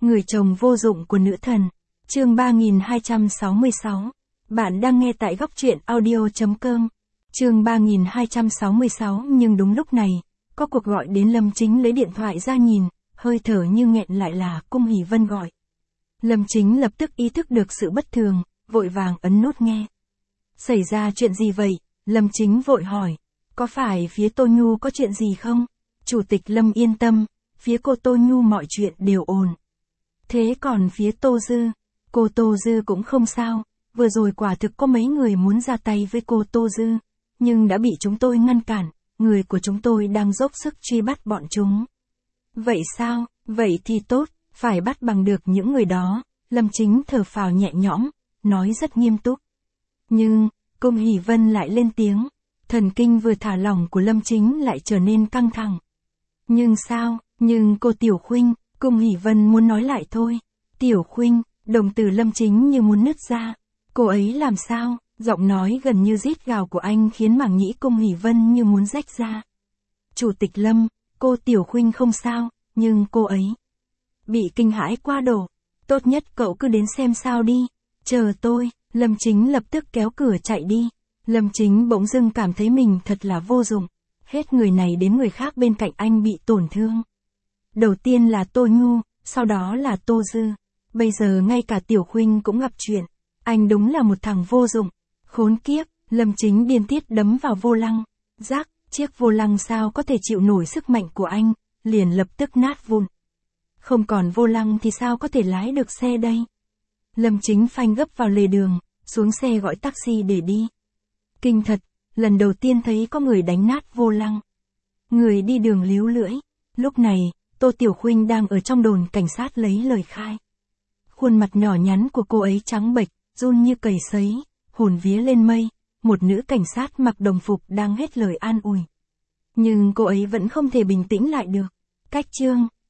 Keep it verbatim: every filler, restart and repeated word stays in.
Người chồng vô dụng của nữ thần. Chương ba nghìn hai trăm sáu mươi sáu. Bạn đang nghe tại góc truyện audio chấm com. Chương ba nghìn hai trăm sáu mươi sáu. Nhưng đúng lúc này, có cuộc gọi đến. Lâm Chính lấy điện thoại ra nhìn, hơi thở như nghẹn lại là Cung Hỷ Vân gọi. Lâm Chính lập tức ý thức được sự bất thường, vội vàng ấn nút nghe. Xảy ra chuyện gì vậy? Lâm Chính vội hỏi. Có phải phía Tô Nhu có chuyện gì không? Chủ tịch Lâm yên tâm, phía cô Tô Nhu mọi chuyện đều ổn. Thế còn phía Tô Dư? Cô Tô Dư cũng không sao, vừa rồi quả thực có mấy người muốn ra tay với cô Tô Dư, nhưng đã bị chúng tôi ngăn cản, người của chúng tôi đang dốc sức truy bắt bọn chúng. Vậy sao? Vậy thì tốt, phải bắt bằng được những người đó. Lâm Chính thở phào nhẹ nhõm, nói rất nghiêm túc. Nhưng, Cung Hỷ Vân lại lên tiếng, thần kinh vừa thả lỏng của Lâm Chính lại trở nên căng thẳng. Nhưng sao? Nhưng cô Tiểu Khuynh, Cung Hỷ Vân muốn nói lại thôi. Tiểu Khuynh, đồng tử Lâm Chính như muốn nứt ra. Cô ấy làm sao? Giọng nói gần như rít gào của anh khiến màng nhĩ Cung Hỷ Vân như muốn rách ra. Chủ tịch Lâm, cô Tiểu Khuynh không sao, nhưng cô ấy bị kinh hãi qua độ. Tốt nhất cậu cứ đến xem sao đi. Chờ tôi. Lâm Chính lập tức kéo cửa chạy đi. Lâm Chính bỗng dưng cảm thấy mình thật là vô dụng. Hết người này đến người khác bên cạnh anh bị tổn thương. Đầu tiên là Tô Nhu, sau đó là Tô Dư. Bây giờ ngay cả Tiểu Khuynh cũng gặp chuyện. Anh đúng là một thằng vô dụng. Khốn kiếp, Lâm Chính điên tiết đấm vào vô lăng. Rác, chiếc vô lăng sao có thể chịu nổi sức mạnh của anh, liền lập tức nát vụn. Không còn vô lăng thì sao có thể lái được xe đây? Lâm Chính phanh gấp vào lề đường, xuống xe gọi taxi để đi. Kinh thật, lần đầu tiên thấy có người đánh nát vô lăng. Người đi đường líu lưỡi. Lúc này, Tô Tiểu Khuynh đang ở trong đồn cảnh sát lấy lời khai. Khuôn mặt nhỏ nhắn của cô ấy trắng bệch, run như cầy sấy, hồn vía lên mây, một nữ cảnh sát mặc đồng phục đang hết lời an ủi. Nhưng cô ấy vẫn không thể bình tĩnh lại được. Cách chương,